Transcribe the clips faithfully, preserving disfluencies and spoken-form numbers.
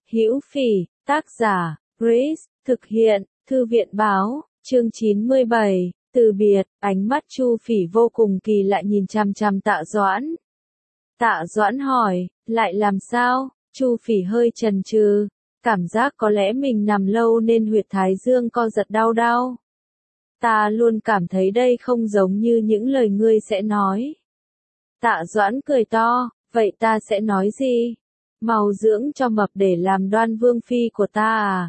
Hữu Phỉ, tác giả, Grace, thực hiện, Thư viện báo, chương chín mươi bảy, từ biệt, ánh mắt Chu Phỉ vô cùng kỳ lạ nhìn chằm chằm Tạ Doãn. Tạ Doãn hỏi, lại làm sao? Chu Phỉ hơi chần chừ, cảm giác có lẽ mình nằm lâu nên huyệt thái dương co giật đau đau. Ta luôn cảm thấy đây không giống như những lời ngươi sẽ nói. Tạ Doãn cười to, vậy ta sẽ nói gì? Mau dưỡng cho mập để làm Đoan Vương phi của ta à?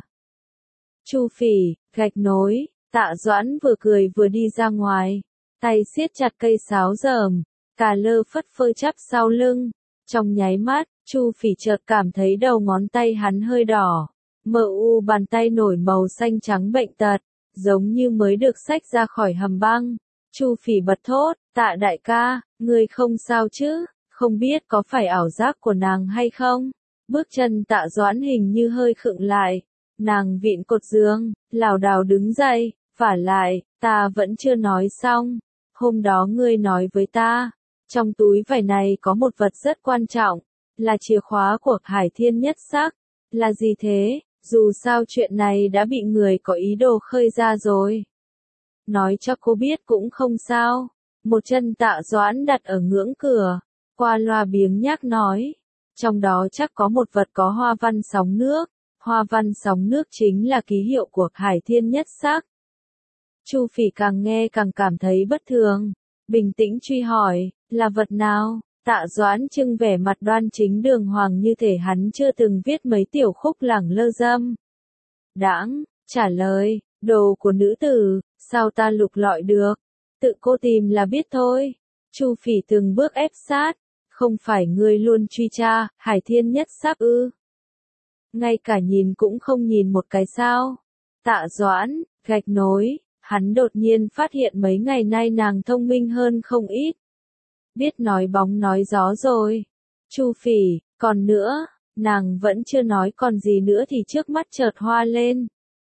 Chu Phỉ, gạch nối, Tạ Doãn vừa cười vừa đi ra ngoài, tay siết chặt cây sáo rờm, cà lơ phất phơ chắp sau lưng. Trong nháy mắt, Chu Phỉ chợt cảm thấy đầu ngón tay hắn hơi đỏ, mờ u bàn tay nổi màu xanh trắng bệnh tật, giống như mới được xách ra khỏi hầm băng. Chu Phỉ bật thốt, Tạ đại ca, ngươi không sao chứ, không biết có phải ảo giác của nàng hay không? Bước chân Tạ Doãn hình như hơi khựng lại, nàng vịn cột giường, lảo đảo đứng dậy, vả lại, ta vẫn chưa nói xong, hôm đó ngươi nói với ta, trong túi vải này có một vật rất quan trọng, là chìa khóa của Hải Thiên Nhất Sắc, là gì thế? Dù sao chuyện này đã bị người có ý đồ khơi ra rồi. Nói cho cô biết cũng không sao. Một chân Tạ Doãn đặt ở ngưỡng cửa, qua loa biếng nhác nói, trong đó chắc có một vật có hoa văn sóng nước, hoa văn sóng nước chính là ký hiệu của Hải Thiên Nhất Sắc. Chu Phỉ càng nghe càng cảm thấy bất thường, bình tĩnh truy hỏi, là vật nào? Tạ Doãn trưng vẻ mặt đoan chính đường hoàng như thể hắn chưa từng viết mấy tiểu khúc lẳng lơ dâm. Đãng, trả lời, đồ của nữ tử, sao ta lục lọi được? Tự cô tìm là biết thôi. Chu Phỉ từng bước ép sát, không phải ngươi luôn truy tra, Hải Thiên Nhất Sắc ư? Ngay cả nhìn cũng không nhìn một cái sao? Tạ Doãn, gạch nối, hắn đột nhiên phát hiện mấy ngày nay nàng thông minh hơn không ít. Biết nói bóng nói gió rồi. Chu Phỉ, còn nữa, nàng vẫn chưa nói còn gì nữa thì trước mắt chợt hoa lên.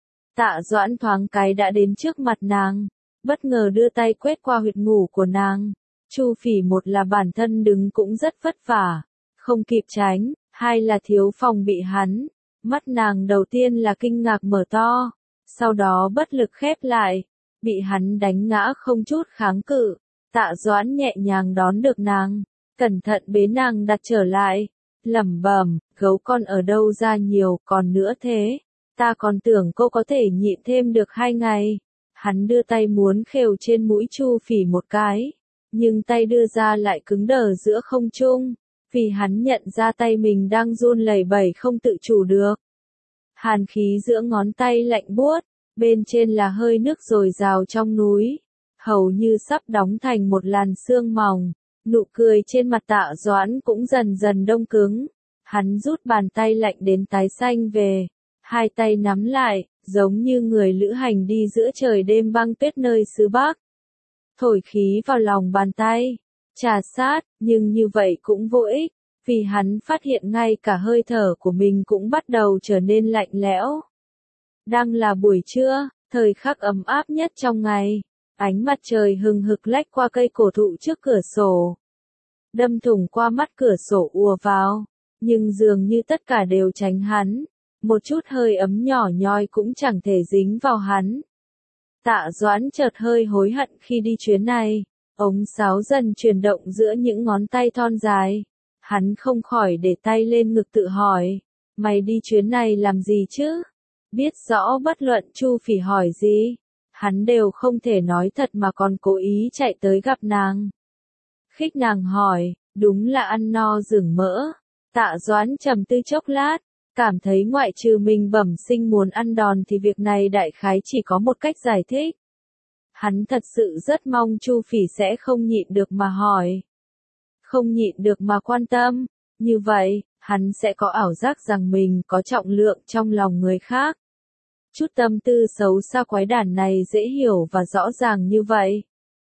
Tạ Doãn thoáng cái đã đến trước mặt nàng, bất ngờ đưa tay quét qua huyệt ngủ của nàng. Chu Phỉ một là bản thân đứng cũng rất vất vả, không kịp tránh, hai là thiếu phòng bị hắn. Mắt nàng đầu tiên là kinh ngạc mở to, sau đó bất lực khép lại, bị hắn đánh ngã không chút kháng cự. Tạ Doãn nhẹ nhàng đón được nàng, cẩn thận bế nàng đặt trở lại, lẩm bẩm, gấu con ở đâu ra nhiều, còn nữa thế, ta còn tưởng cô có thể nhịn thêm được hai ngày. Hắn đưa tay muốn khều trên mũi Chu Phỉ một cái, nhưng tay đưa ra lại cứng đờ giữa không trung, vì hắn nhận ra tay mình đang run lẩy bẩy không tự chủ được. Hàn khí giữa ngón tay lạnh buốt, bên trên là hơi nước dồi dào trong núi, hầu như sắp đóng thành một làn sương mỏng. Nụ cười trên mặt Tạ Doãn cũng dần dần đông cứng. Hắn rút bàn tay lạnh đến tái xanh về, hai tay nắm lại, giống như người lữ hành đi giữa trời đêm băng tuyết nơi xứ Bắc. Thổi khí vào lòng bàn tay, trà sát, nhưng như vậy cũng vô ích, vì hắn phát hiện ngay cả hơi thở của mình cũng bắt đầu trở nên lạnh lẽo. Đang là buổi trưa, thời khắc ấm áp nhất trong ngày. Ánh mặt trời hừng hực lách qua cây cổ thụ trước cửa sổ, đâm thủng qua mắt cửa sổ ùa vào, nhưng dường như tất cả đều tránh hắn, một chút hơi ấm nhỏ nhoi cũng chẳng thể dính vào hắn. Tạ Doãn chợt hơi hối hận khi đi chuyến này, ống sáo dần chuyển động giữa những ngón tay thon dài, hắn không khỏi để tay lên ngực tự hỏi, mày đi chuyến này làm gì chứ? Biết rõ bất luận Chu Phỉ hỏi gì, hắn đều không thể nói thật mà còn cố ý chạy tới gặp nàng. Khích nàng hỏi, đúng là ăn no rừng mỡ. Tạ Doãn trầm tư chốc lát, cảm thấy ngoại trừ mình bẩm sinh muốn ăn đòn thì việc này đại khái chỉ có một cách giải thích. Hắn thật sự rất mong Chu Phỉ sẽ không nhịn được mà hỏi, không nhịn được mà quan tâm, như vậy, hắn sẽ có ảo giác rằng mình có trọng lượng trong lòng người khác. Chút tâm tư xấu xa quái đản này dễ hiểu và rõ ràng như vậy.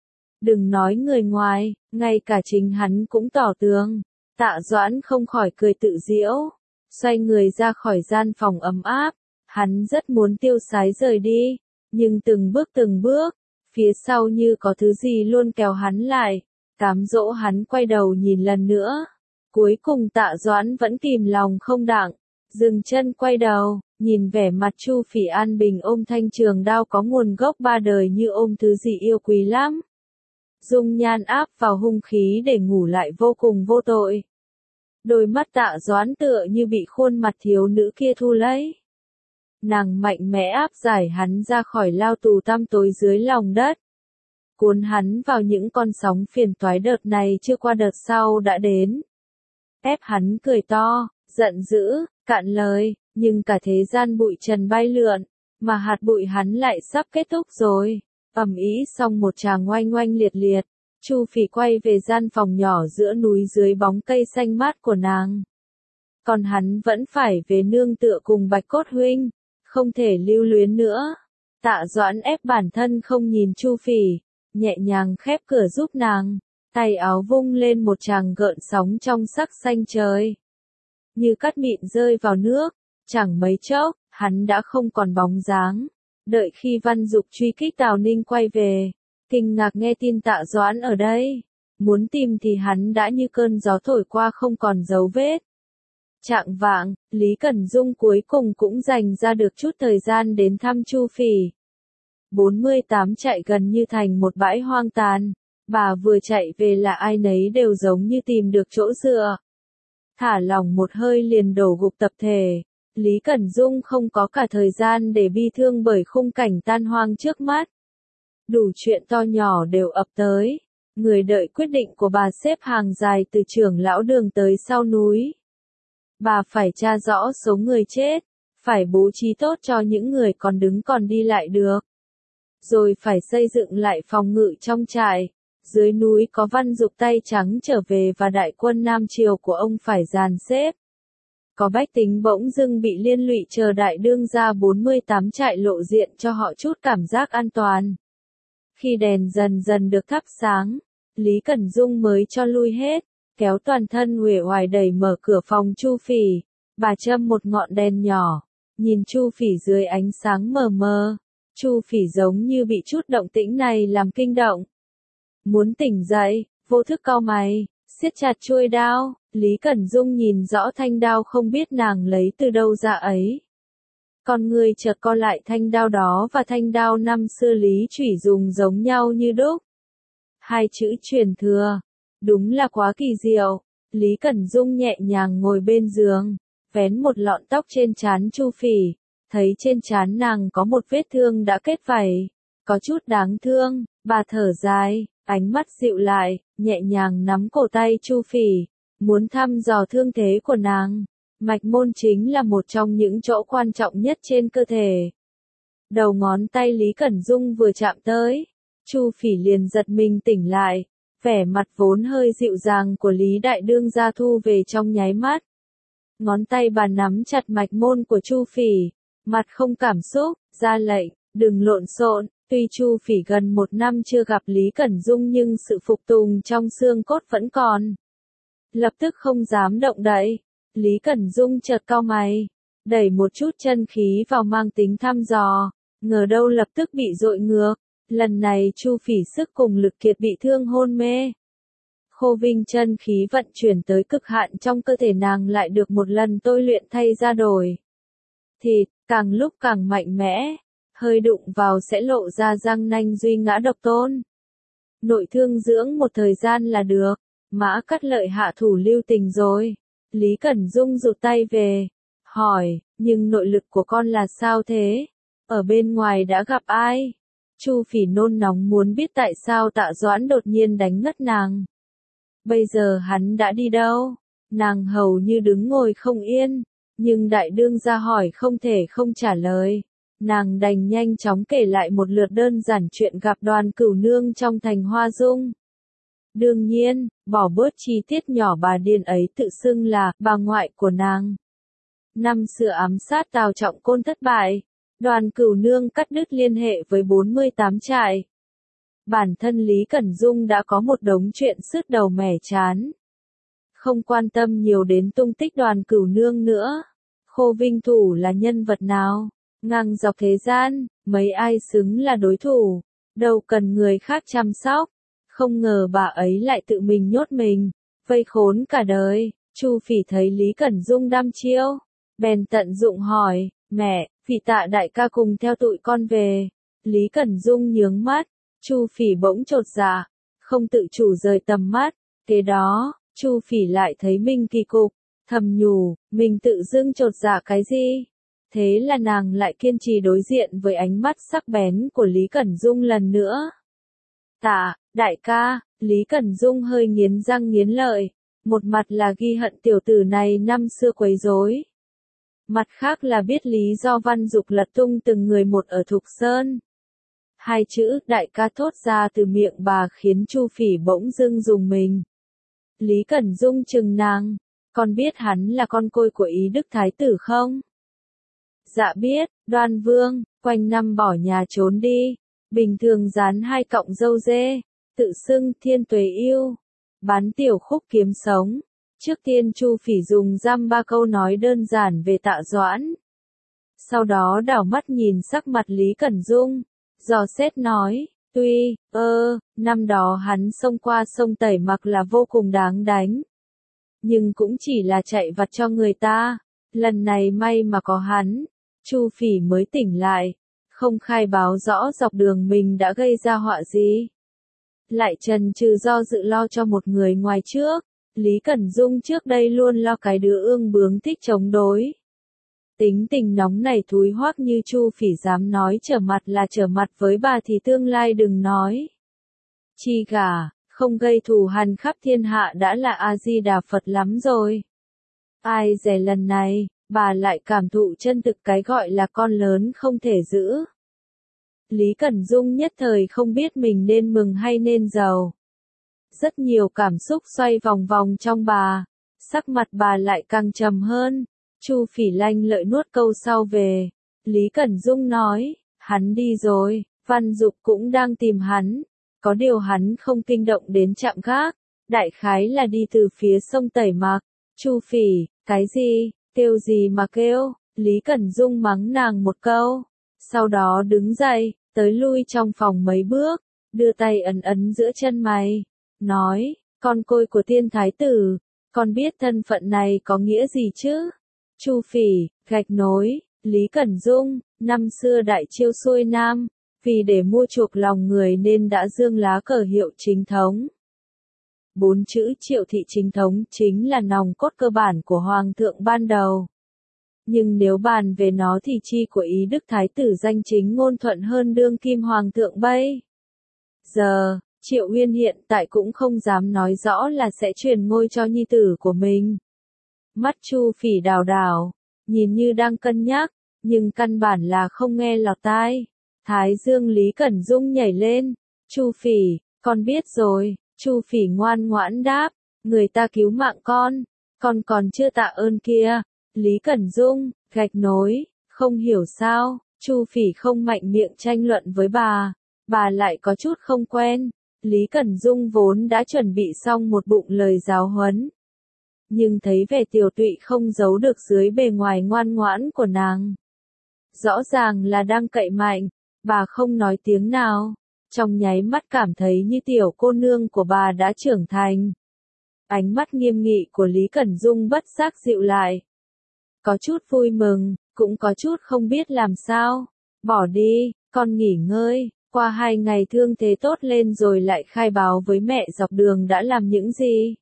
Đừng nói người ngoài, ngay cả chính hắn cũng tỏ tường. Tạ Doãn không khỏi cười tự giễu, xoay người ra khỏi gian phòng ấm áp. Hắn rất muốn tiêu sái rời đi, nhưng từng bước từng bước, phía sau như có thứ gì luôn kéo hắn lại, cám dỗ hắn quay đầu nhìn lần nữa. Cuối cùng Tạ Doãn vẫn kìm lòng không đặng, Dừng chân quay đầu, nhìn vẻ mặt Chu Phỉ an bình ôm thanh trường đao có nguồn gốc ba đời như ôm thứ gì yêu quý lắm. Dung nhan áp vào hung khí để ngủ lại vô cùng vô tội. Đôi mắt Tạ Doãn tựa như bị khuôn mặt thiếu nữ kia thu lấy. Nàng mạnh mẽ áp giải hắn ra khỏi lao tù tăm tối dưới lòng đất. Cuốn hắn vào những con sóng phiền toái đợt này chưa qua đợt sau đã đến. Ép hắn cười to, giận dữ, cạn lời, nhưng cả thế gian bụi trần bay lượn, mà hạt bụi hắn lại sắp kết thúc rồi. Ầm ĩ xong một tràng oanh oanh liệt liệt, Chu Phỉ quay về gian phòng nhỏ giữa núi dưới bóng cây xanh mát của nàng. Còn hắn vẫn phải về nương tựa cùng Bạch Cốt huynh, không thể lưu luyến nữa. Tạ Doãn ép bản thân không nhìn Chu Phỉ, nhẹ nhàng khép cửa giúp nàng, tay áo vung lên một tràng gợn sóng trong sắc xanh trời. Như cát mịn rơi vào nước, chẳng mấy chốc, hắn đã không còn bóng dáng. Đợi khi Văn Dục truy kích Tào Ninh quay về, kinh ngạc nghe tin Tạ Doãn ở đây. Muốn tìm thì hắn đã như cơn gió thổi qua không còn dấu vết. Trạng vạng, Lý Cẩn Dung cuối cùng cũng dành ra được chút thời gian đến thăm Chu Phỉ. bốn mươi tám chạy gần như thành một bãi hoang tàn, bà vừa chạy về là ai nấy đều giống như tìm được chỗ dựa. Thả lỏng một hơi liền đổ gục tập thể, Lý Cẩn Dung không có cả thời gian để bi thương bởi khung cảnh tan hoang trước mắt. Đủ chuyện to nhỏ đều ập tới, người đợi quyết định của bà xếp hàng dài từ trưởng lão đường tới sau núi. Bà phải tra rõ số người chết, phải bố trí tốt cho những người còn đứng còn đi lại được. Rồi phải xây dựng lại phòng ngự trong trại. Dưới núi có Văn Dục tay trắng trở về và đại quân Nam Triều của ông phải dàn xếp. Có bách tính bỗng dưng bị liên lụy chờ đại đương gia bốn mươi tám trại lộ diện cho họ chút cảm giác an toàn. Khi đèn dần dần được thắp sáng, Lý Cẩn Dung mới cho lui hết, kéo toàn thân uể oải đẩy mở cửa phòng Chu Phỉ. Bà châm một ngọn đèn nhỏ, nhìn Chu Phỉ dưới ánh sáng mờ mờ. Chu Phỉ giống như bị chút động tĩnh này làm kinh động. Muốn tỉnh dậy, vô thức cau mày, siết chặt chuôi đao. Lý Cẩn Dung nhìn rõ thanh đao không biết nàng lấy từ đâu ra ấy. Con người chợt co lại, thanh đao đó và thanh đao năm xưa Lý Chủy dùng giống nhau như đúc. Hai chữ truyền thừa, đúng là quá kỳ diệu. Lý Cẩn Dung nhẹ nhàng ngồi bên giường, vén một lọn tóc trên trán Chu Phỉ, thấy trên trán nàng có một vết thương đã kết vảy, có chút đáng thương, bà thở dài, ánh mắt dịu lại, nhẹ nhàng nắm cổ tay Chu Phỉ, muốn thăm dò thương thế của nàng. Mạch môn chính là một trong những chỗ quan trọng nhất trên cơ thể. Đầu ngón tay Lý Cẩn Dung vừa chạm tới, Chu Phỉ liền giật mình tỉnh lại, vẻ mặt vốn hơi dịu dàng của Lý Đại Đương gia thu về trong nháy mắt. Ngón tay bà nắm chặt mạch môn của Chu Phỉ, mặt không cảm xúc, ra lệnh, đừng lộn xộn. Tuy Chu Phỉ gần một năm chưa gặp Lý Cẩn Dung nhưng sự phục tùng trong xương cốt vẫn còn. Lập tức không dám động đậy. Lý Cẩn Dung chợt cau mày, đẩy một chút chân khí vào mang tính thăm dò, ngờ đâu lập tức bị dội ngược. Lần này Chu Phỉ sức cùng lực kiệt bị thương hôn mê. Khô Vinh chân khí vận chuyển tới cực hạn trong cơ thể nàng lại được một lần tôi luyện thay ra đổi. Thịt, càng lúc càng mạnh mẽ, hơi đụng vào sẽ lộ ra răng nanh duy ngã độc tôn. Nội thương dưỡng một thời gian là được, Mã Cắt Lợi hạ thủ lưu tình rồi. Lý Cẩn Dung rụt tay về, hỏi, nhưng nội lực của con là sao thế? Ở bên ngoài đã gặp ai? Chu Phỉ nôn nóng muốn biết tại sao Tạ Doãn đột nhiên đánh ngất nàng. Bây giờ hắn đã đi đâu? Nàng hầu như đứng ngồi không yên, nhưng đại đương gia hỏi không thể không trả lời. Nàng đành nhanh chóng kể lại một lượt đơn giản chuyện gặp Đoàn Cửu Nương trong thành Hoa Dung. Đương nhiên, bỏ bớt chi tiết nhỏ bà điên ấy tự xưng là bà ngoại của nàng. Năm xưa ám sát Tào Trọng Côn thất bại, Đoàn Cửu Nương cắt đứt liên hệ với bốn mươi tám trại. Bản thân Lý Cẩn Dung đã có một đống chuyện sứt đầu mẻ chán. Không quan tâm nhiều đến tung tích Đoàn Cửu Nương nữa. Khô Vinh Thủ là nhân vật nào? Ngang dọc thế gian, mấy ai xứng là đối thủ, đâu cần người khác chăm sóc. Không ngờ bà ấy lại tự mình nhốt mình, vây khốn cả đời. Chu Phỉ thấy Lý Cẩn Dung đăm chiêu, bèn tận dụng hỏi, mẹ, Phỉ Tạ đại ca cùng theo tụi con về. Lý Cẩn Dung nhướng mắt, Chu Phỉ bỗng chột dạ, không tự chủ rời tầm mắt, kế đó, Chu Phỉ lại thấy mình kỳ cục, thầm nhủ, mình tự dưng chột dạ cái gì? Thế là nàng lại kiên trì đối diện với ánh mắt sắc bén của Lý Cẩn Dung lần nữa. Tạ, đại ca, Lý Cẩn Dung hơi nghiến răng nghiến lợi, một mặt là ghi hận tiểu tử này năm xưa quấy rối. Mặt khác là biết lý do Văn Dục lật tung từng người một ở Thục Sơn. Hai chữ đại ca thốt ra từ miệng bà khiến Chu Phỉ bỗng dưng rùng mình. Lý Cẩn Dung chừng nàng, con biết hắn là con côi của Ý Đức Thái Tử không? Dạ biết, Đoan Vương, quanh năm bỏ nhà trốn đi, bình thường dán hai cọng râu dê, tự xưng Thiên Tuế Yêu, bán tiểu khúc kiếm sống. Trước tiên Chu Phỉ dùng dăm ba câu nói đơn giản về Tạ Doãn. Sau đó đảo mắt nhìn sắc mặt Lý Cẩn Dung, dò xét nói, tuy, ơ, năm đó hắn xông qua sông Tẩy Mặc là vô cùng đáng đánh. Nhưng cũng chỉ là chạy vặt cho người ta, lần này may mà có hắn, Chu Phỉ mới tỉnh lại, không khai báo rõ dọc đường mình đã gây ra họa gì. Lại chần chừ do dự lo cho một người ngoài trước. Lý Cẩn Dung trước đây luôn lo cái đứa ương bướng thích chống đối. Tính tình nóng này thúi hoắc như Chu Phỉ dám nói trở mặt là trở mặt với bà thì tương lai đừng nói. Chi gà, không gây thù hằn khắp thiên hạ đã là A-di-đà Phật lắm rồi. Ai dè lần này, bà lại cảm thụ chân thực cái gọi là con lớn không thể giữ. Lý Cẩn Dung nhất thời không biết mình nên mừng hay nên giàu. Rất nhiều cảm xúc xoay vòng vòng trong bà, sắc mặt bà lại càng trầm hơn. Chu Phỉ lanh lợi nuốt câu sau về. Lý Cẩn Dung nói, hắn đi rồi, Văn Dục cũng đang tìm hắn. Có điều hắn không kinh động đến trạm gác, đại khái là đi từ phía sông Tẩy Mặc. Chu Phỉ, cái gì, kêu gì mà kêu, Lý Cẩn Dung mắng nàng một câu. Sau đó đứng dậy, tới lui trong phòng mấy bước, đưa tay ấn ấn giữa chân mày. Nói, con côi của Tiên Thái Tử, con biết thân phận này có nghĩa gì chứ? Chu Phỉ, gạch nối, Lý Cẩn Dung, năm xưa đại chiêu xuôi nam, vì để mua chuộc lòng người nên đã dương lá cờ hiệu chính thống. Bốn chữ Triệu thị chính thống chính là nòng cốt cơ bản của Hoàng thượng ban đầu. Nhưng nếu bàn về nó thì chi của Ý Đức Thái Tử danh chính ngôn thuận hơn đương kim Hoàng thượng bây giờ. Triệu Uyên hiện tại cũng không dám nói rõ là sẽ truyền ngôi cho nhi tử của mình. Mắt Chu Phỉ đảo đảo, nhìn như đang cân nhắc, nhưng căn bản là không nghe lọt tai. Thái dương Lý Cẩn Dung nhảy lên, Chu Phỉ, con biết rồi. Chu Phỉ ngoan ngoãn đáp, người ta cứu mạng con, con còn chưa tạ ơn kia. Lý Cẩn Dung, gạch nối, không hiểu sao, Chu Phỉ không mạnh miệng tranh luận với bà, bà lại có chút không quen. Lý Cẩn Dung vốn đã chuẩn bị xong một bụng lời giáo huấn. Nhưng thấy vẻ tiều tụy không giấu được dưới bề ngoài ngoan ngoãn của nàng. Rõ ràng là đang cậy mạnh, bà không nói tiếng nào. Trong nháy mắt cảm thấy như tiểu cô nương của bà đã trưởng thành. Ánh mắt nghiêm nghị của Lý Cẩn Dung bất giác dịu lại. Có chút vui mừng, cũng có chút không biết làm sao. Bỏ đi, con nghỉ ngơi. Qua hai ngày thương thế tốt lên rồi lại khai báo với mẹ dọc đường đã làm những gì.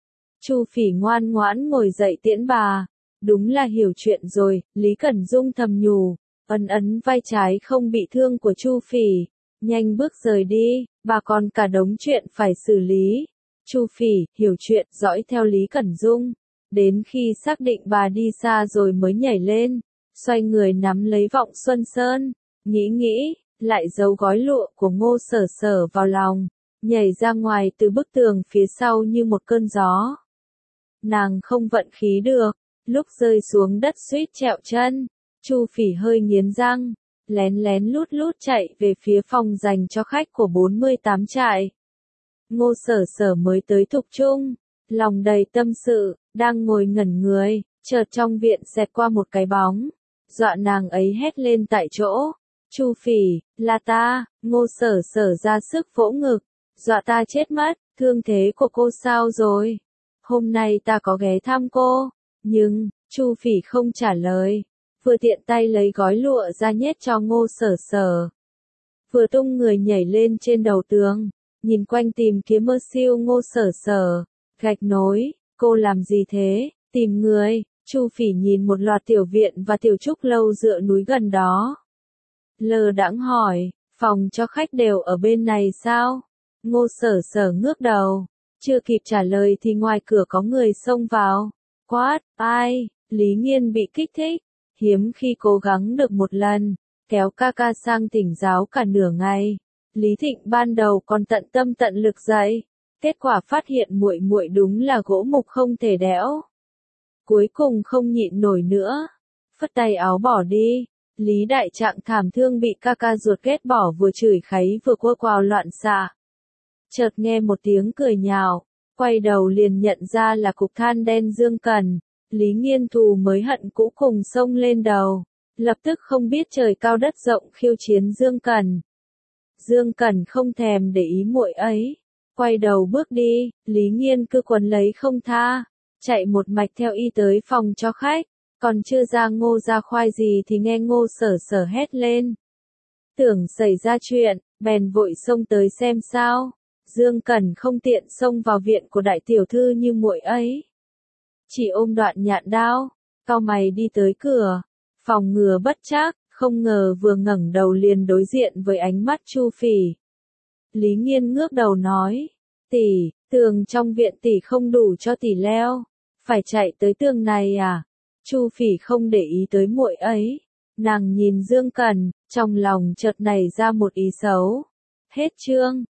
Chu Phỉ ngoan ngoãn ngồi dậy tiễn bà. Đúng là hiểu chuyện rồi, Lý Cẩn Dung thầm nhủ, ấn ấn vai trái không bị thương của Chu Phỉ. Nhanh bước rời đi, bà còn cả đống chuyện phải xử lý. Chu Phỉ, hiểu chuyện, dõi theo Lý Cẩn Dung. Đến khi xác định bà đi xa rồi mới nhảy lên, xoay người nắm lấy Vọng Xuân Sơn, nghĩ nghĩ. Lại giấu gói lụa của Ngô Sở Sở vào lòng, nhảy ra ngoài từ bức tường phía sau như một cơn gió. Nàng không vận khí được, lúc rơi xuống đất suýt trẹo chân, Chu Phỉ hơi nghiến răng, lén lén lút lút chạy về phía phòng dành cho khách của bốn mươi tám trại. Ngô Sở Sở mới tới Thục Trung, lòng đầy tâm sự, đang ngồi ngẩn người, chợt trong viện xẹt qua một cái bóng, dọa nàng ấy hét lên tại chỗ. Chu Phỉ, là ta. Ngô Sở Sở ra sức vỗ ngực, dọa ta chết mất, thương thế của cô sao rồi? Hôm nay ta có ghé thăm cô, nhưng, Chu Phỉ không trả lời, vừa tiện tay lấy gói lụa ra nhét cho Ngô Sở Sở. Vừa tung người nhảy lên trên đầu tường, nhìn quanh tìm kiếm mơ siêu Ngô Sở Sở. Gạch nối, cô làm gì thế? Tìm người. Chu Phỉ nhìn một loạt tiểu viện và tiểu trúc lâu dựa núi gần đó. Lơ đãng hỏi, phòng cho khách đều ở bên này sao? Ngô Sở Sở ngước đầu, chưa kịp trả lời thì ngoài cửa có người xông vào. Quát, ai? Lý Nghiên bị kích thích, hiếm khi cố gắng được một lần, kéo ca ca sang thỉnh giáo cả nửa ngày. Lý Thịnh ban đầu còn tận tâm tận lực dạy, kết quả phát hiện muội muội đúng là gỗ mục không thể đẽo. Cuối cùng không nhịn nổi nữa, phất tay áo bỏ đi. Lý Đại Trạng thảm thương bị ca ca ruột ghét bỏ vừa chửi kháy vừa quơ quào loạn xạ. Chợt nghe một tiếng cười nhạo, quay đầu liền nhận ra là cục than đen Dương Cẩn. Lý Nghiên thù mới hận cũ cùng xông lên đầu, lập tức không biết trời cao đất rộng khiêu chiến Dương Cẩn. Dương Cẩn không thèm để ý muội ấy, quay đầu bước đi. Lý Nghiên cứ quấn lấy không tha, chạy một mạch theo y tới phòng cho khách. Còn chưa ra Ngô ra khoai gì thì nghe Ngô Sở Sở hét lên. Tưởng xảy ra chuyện, bèn vội xông tới xem sao. Dương Cẩn không tiện xông vào viện của đại tiểu thư như muội ấy, chỉ ôm đoạn nhạn đao, cau mày đi tới cửa, phòng ngừa bất trắc, không ngờ vừa ngẩng đầu liền đối diện với ánh mắt Chu Phỉ. Lý Nghiên ngước đầu nói, tỷ, tường trong viện tỷ không đủ cho tỷ leo, phải chạy tới tường này à? Chu Phỉ không để ý tới muội ấy, nàng nhìn Dương Cẩn, trong lòng chợt nảy ra một ý xấu. Hết chương.